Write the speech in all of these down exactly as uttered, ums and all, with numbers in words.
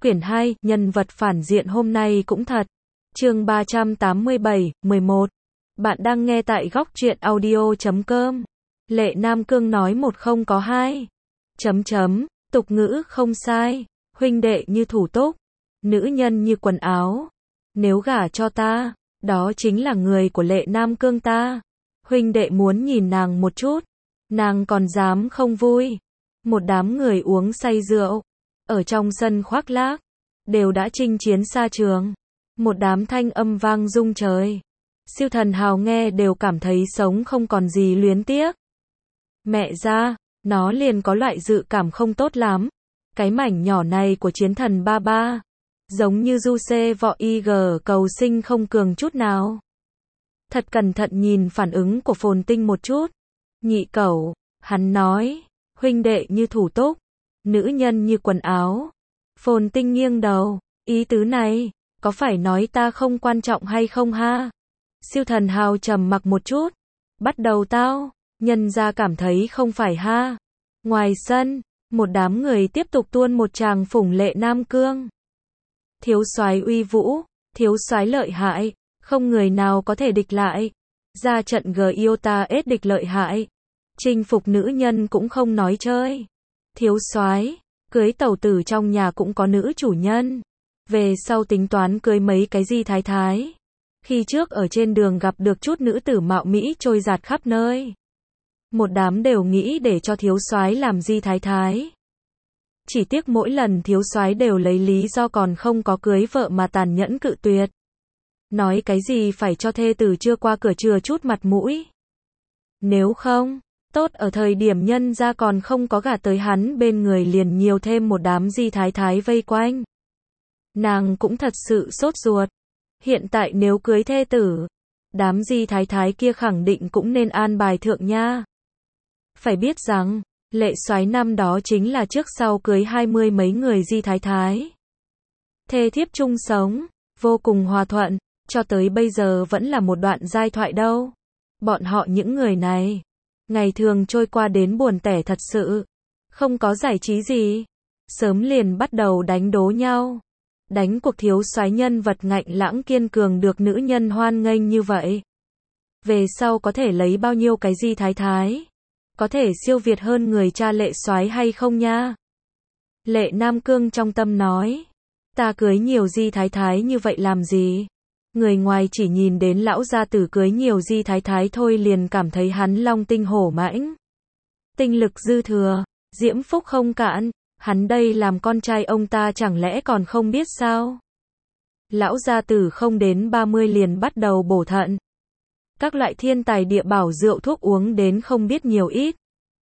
Quyển hai, nhân vật phản diện hôm nay cũng thật. Chương ba trăm tám mươi bảy, mười một. Bạn đang nghe tại góc truyện audio chấm com. Lệ Nam Cương nói một không có hai. Chấm chấm, tục ngữ không sai. Huynh đệ như thủ túc, nữ nhân như quần áo. Nếu gả cho ta, đó chính là người của Lệ Nam Cương ta. Huynh đệ muốn nhìn nàng một chút, nàng còn dám không vui. Một đám người uống say rượu, ở trong sân khoác lác, đều đã chinh chiến xa trường. Một đám thanh âm vang rung trời. Siêu Thần Hào nghe đều cảm thấy sống không còn gì luyến tiếc. Mẹ ra, nó liền có loại dự cảm không tốt lắm. Cái mảnh nhỏ này của chiến thần ba ba, giống như du xê vọ ig cầu sinh không cường chút nào. Thật cẩn thận nhìn phản ứng của Phồn Tinh một chút. Nhị cẩu, hắn nói, huynh đệ như thủ túc, nữ nhân như quần áo. Phồn Tinh nghiêng đầu, ý tứ này, có phải nói ta không quan trọng hay không ha? Siêu Thần Hào trầm mặc một chút, bắt đầu tao, nhân ra cảm thấy không phải ha. Ngoài sân, một đám người tiếp tục tuôn một tràng phủng Lệ Nam Cương. Thiếu soái uy vũ, thiếu soái lợi hại, không người nào có thể địch lại. Ra trận Giota ết địch lợi hại, chinh phục nữ nhân cũng không nói chơi. Thiếu soái, cưới tẩu tử trong nhà cũng có nữ chủ nhân. Về sau tính toán cưới mấy cái gì thái thái. Khi trước ở trên đường gặp được chút nữ tử mạo mỹ trôi dạt khắp nơi. Một đám đều nghĩ để cho thiếu soái làm di thái thái. Chỉ tiếc mỗi lần thiếu soái đều lấy lý do còn không có cưới vợ mà tàn nhẫn cự tuyệt. Nói cái gì phải cho thê tử chưa qua cửa chừa chút mặt mũi. Nếu không, tốt ở thời điểm nhân ra còn không có gả tới hắn bên người liền nhiều thêm một đám di thái thái vây quanh. Nàng cũng thật sự sốt ruột. Hiện tại nếu cưới thê tử, đám di thái thái kia khẳng định cũng nên an bài thượng nha. Phải biết rằng, Lệ soái năm đó chính là trước sau cưới hai mươi mấy người di thái thái. Thê thiếp chung sống, vô cùng hòa thuận, cho tới bây giờ vẫn là một đoạn giai thoại đâu. Bọn họ những người này, ngày thường trôi qua đến buồn tẻ thật sự, không có giải trí gì. Sớm liền bắt đầu đánh đố nhau. Đánh cuộc thiếu soái nhân vật ngạnh lãng kiên cường được nữ nhân hoan nghênh như vậy. Về sau có thể lấy bao nhiêu cái di thái thái? Có thể siêu việt hơn người cha Lệ soái hay không nha? Lệ Nam Cương trong tâm nói. Ta cưới nhiều di thái thái như vậy làm gì? Người ngoài chỉ nhìn đến lão gia tử cưới nhiều di thái thái thôi liền cảm thấy hắn long tinh hổ mãnh. Tinh lực dư thừa, diễm phúc không cạn. Hắn đây làm con trai ông ta chẳng lẽ còn không biết sao? Lão gia tử không đến ba mươi liền bắt đầu bổ thận. Các loại thiên tài địa bảo rượu thuốc uống đến không biết nhiều ít.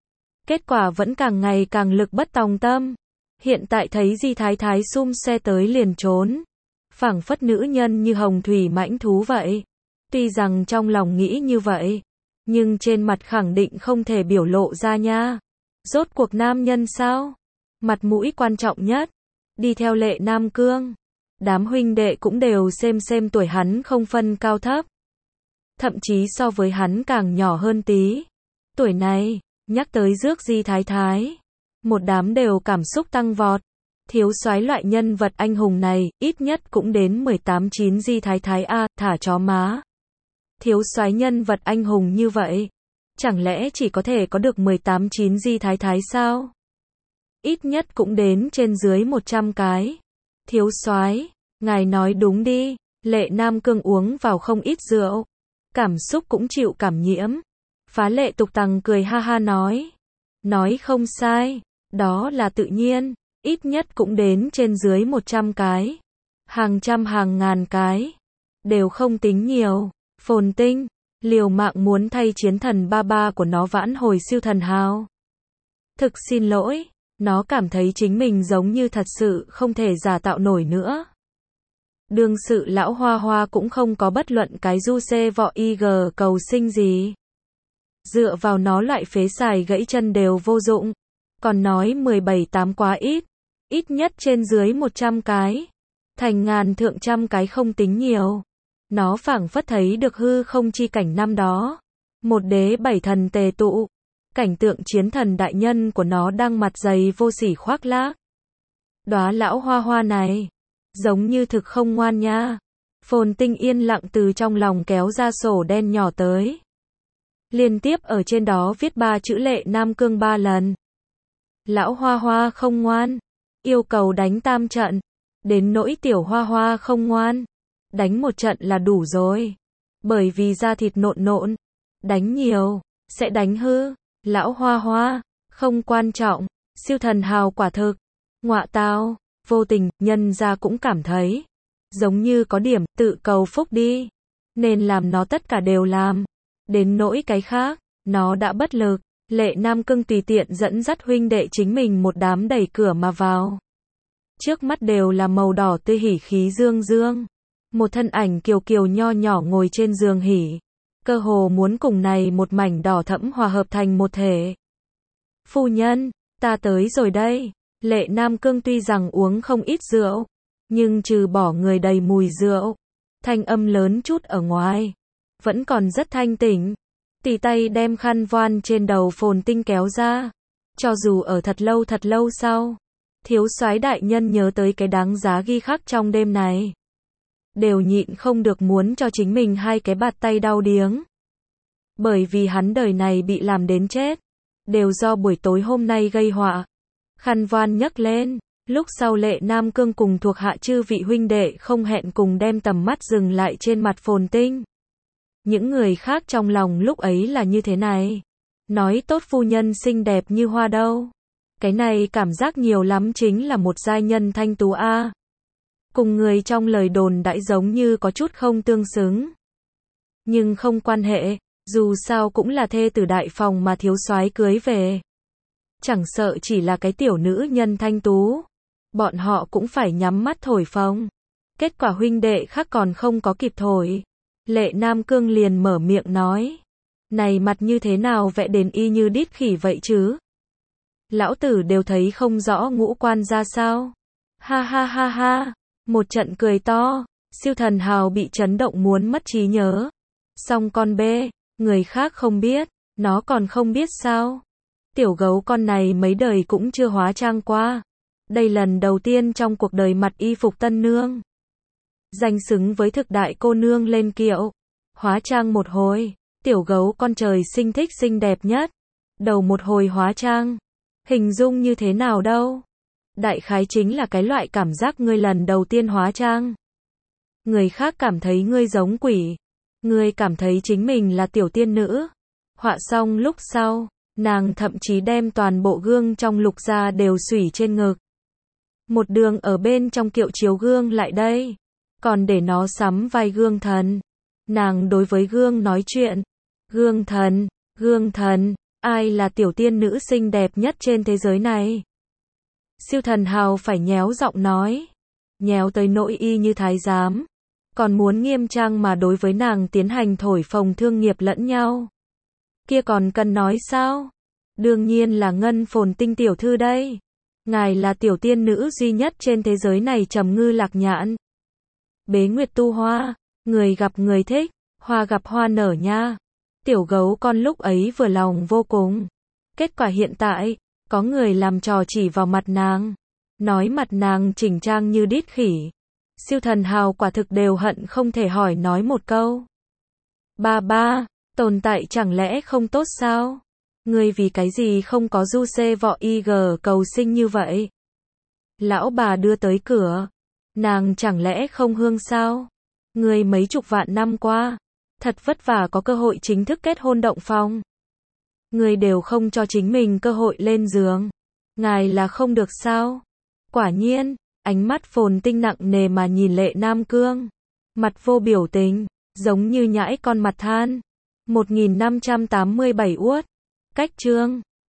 Kết quả vẫn càng ngày càng lực bất tòng tâm. Hiện tại thấy di thái thái xum xe tới liền trốn. Phảng phất nữ nhân như hồng thủy mãnh thú vậy. Tuy rằng trong lòng nghĩ như vậy, nhưng trên mặt khẳng định không thể biểu lộ ra nha. Rốt cuộc nam nhân sao? Mặt mũi quan trọng nhất. Đi theo Lệ Nam Cương, đám huynh đệ cũng đều xem xem tuổi hắn không phân cao thấp. Thậm chí so với hắn càng nhỏ hơn tí. Tuổi này, nhắc tới rước di thái thái, một đám đều cảm xúc tăng vọt. Thiếu soái loại nhân vật anh hùng này, ít nhất cũng đến mười tám chín di thái thái a, thả chó má. Thiếu soái nhân vật anh hùng như vậy, chẳng lẽ chỉ có thể có được mười tám chín di thái thái sao? Ít nhất cũng đến trên dưới một trăm cái. Thiếu soái, ngài nói đúng đi. Lệ Nam Cương uống vào không ít rượu, cảm xúc cũng chịu cảm nhiễm. Phá Lệ Tục Tằng cười ha ha nói. Nói không sai, đó là tự nhiên. Ít nhất cũng đến trên dưới một trăm cái. Hàng trăm hàng ngàn cái. Đều không tính nhiều. Phồn Tinh, liều mạng muốn thay chiến thần ba ba của nó vãn hồi Siêu Thần Hào. Thực xin lỗi. Nó cảm thấy chính mình giống như thật sự không thể giả tạo nổi nữa. Đương sự lão Hoa Hoa cũng không có bất luận cái du xê vọ ig cầu sinh gì. Dựa vào nó loại phế xài gãy chân đều vô dụng. Còn nói mười bảy tám quá ít. Ít nhất trên dưới một trăm cái. Thành ngàn thượng trăm cái không tính nhiều. Nó phảng phất thấy được hư không chi cảnh năm đó. Một đế bảy thần tề tụ. Cảnh tượng chiến thần đại nhân của nó đang mặt dày vô sỉ khoác lác. Đóa lão hoa hoa này, giống như thực không ngoan nha. Phồn Tinh yên lặng từ trong lòng kéo ra sổ đen nhỏ tới. Liên tiếp ở trên đó viết ba chữ Lệ Nam Cương ba lần. Lão hoa hoa không ngoan, yêu cầu đánh tam trận. Đến nỗi tiểu hoa hoa không ngoan, đánh một trận là đủ rồi. Bởi vì da thịt nộn nộn, đánh nhiều, sẽ đánh hư. Lão hoa hoa, không quan trọng, siêu thần hào quả thực. Ngọa tao, vô tình, nhân ra cũng cảm thấy giống như có điểm, tự cầu phúc đi. Nên làm nó tất cả đều làm. Đến nỗi cái khác, nó đã bất lực. Lệ Nam Cương tùy tiện dẫn dắt huynh đệ chính mình một đám đẩy cửa mà vào. Trước mắt đều là màu đỏ tươi hỉ khí dương dương. Một thân ảnh kiều kiều nho nhỏ ngồi trên giường hỉ. Cơ hồ muốn cùng này một mảnh đỏ thẫm hòa hợp thành một thể. Phu nhân, ta tới rồi đây. Lệ Nam Cương tuy rằng uống không ít rượu, nhưng trừ bỏ người đầy mùi rượu, thanh âm lớn chút ở ngoài, vẫn còn rất thanh tỉnh. Tỉ tay đem khăn voan trên đầu Phồn Tinh kéo ra. Cho dù ở thật lâu thật lâu sau, thiếu soái đại nhân nhớ tới cái đáng giá ghi khắc trong đêm này, đều nhịn không được muốn cho chính mình hai cái bạt tay đau điếng. Bởi vì hắn đời này bị làm đến chết, đều do buổi tối hôm nay gây họa. Khăn voan nhấc lên, lúc sau Lệ Nam Cương cùng thuộc hạ chư vị huynh đệ không hẹn cùng đem tầm mắt dừng lại trên mặt Phồn Tinh. Những người khác trong lòng lúc ấy là như thế này. Nói tốt phu nhân xinh đẹp như hoa đâu. Cái này cảm giác nhiều lắm chính là một giai nhân thanh tú a. Cùng người trong lời đồn đãi giống như có chút không tương xứng. Nhưng không quan hệ, dù sao cũng là thê tử đại phòng mà thiếu soái cưới về. Chẳng sợ chỉ là cái tiểu nữ nhân thanh tú, bọn họ cũng phải nhắm mắt thổi phồng. Kết quả huynh đệ khác còn không có kịp thổi, Lệ Nam Cương liền mở miệng nói. Này mặt như thế nào vẽ đến y như đít khỉ vậy chứ? Lão tử đều thấy không rõ ngũ quan ra sao. Ha ha ha ha, một trận cười to, siêu thần hào bị chấn động muốn mất trí nhớ. Xong con bê, người khác không biết, nó còn không biết sao? Tiểu gấu con này mấy đời cũng chưa hóa trang qua. Đây lần đầu tiên trong cuộc đời mặc y phục tân nương. Danh xứng với thực đại cô nương lên kiệu. Hóa trang một hồi, tiểu gấu con trời sinh thích xinh đẹp nhất. Đầu một hồi hóa trang, hình dung như thế nào đâu? Đại khái chính là cái loại cảm giác ngươi lần đầu tiên hóa trang. Người khác cảm thấy ngươi giống quỷ. Ngươi cảm thấy chính mình là tiểu tiên nữ. Họa xong lúc sau, nàng thậm chí đem toàn bộ gương trong lục gia đều xủy trên ngực. Một đường ở bên trong kiệu chiếu gương lại đây. Còn để nó sắm vai gương thần. Nàng đối với gương nói chuyện. Gương thần, gương thần, ai là tiểu tiên nữ xinh đẹp nhất trên thế giới này? Siêu thần hào phải nhéo giọng nói. Nhéo tới nỗi y như thái giám. Còn muốn nghiêm trang mà đối với nàng tiến hành thổi phồng thương nghiệp lẫn nhau. Kia còn cần nói sao? Đương nhiên là Ngân Phồn Tinh tiểu thư đây. Ngài là tiểu tiên nữ duy nhất trên thế giới này trầm ngư lạc nhạn. Bế nguyệt tu hoa, người gặp người thích, hoa gặp hoa nở nha. Tiểu gấu con lúc ấy vừa lòng vô cùng. Kết quả hiện tại, có người làm trò chỉ vào mặt nàng. Nói mặt nàng chỉnh trang như đít khỉ. Siêu thần hào quả thực đều hận không thể hỏi nói một câu. Ba ba, tồn tại chẳng lẽ không tốt sao? Ngươi vì cái gì không có du xê vọ y gờ cầu sinh như vậy? Lão bà đưa tới cửa. Nàng chẳng lẽ không hương sao? Ngươi mấy chục vạn năm qua, thật vất vả có cơ hội chính thức kết hôn động phòng. Ngươi đều không cho chính mình cơ hội lên giường. Ngài là không được sao? Quả nhiên, ánh mắt Phồn Tinh nặng nề mà nhìn Lệ Nam Cương. Mặt vô biểu tình, giống như nhãi con mặt than. một nghìn năm trăm tám mươi bảy uất. Cách chương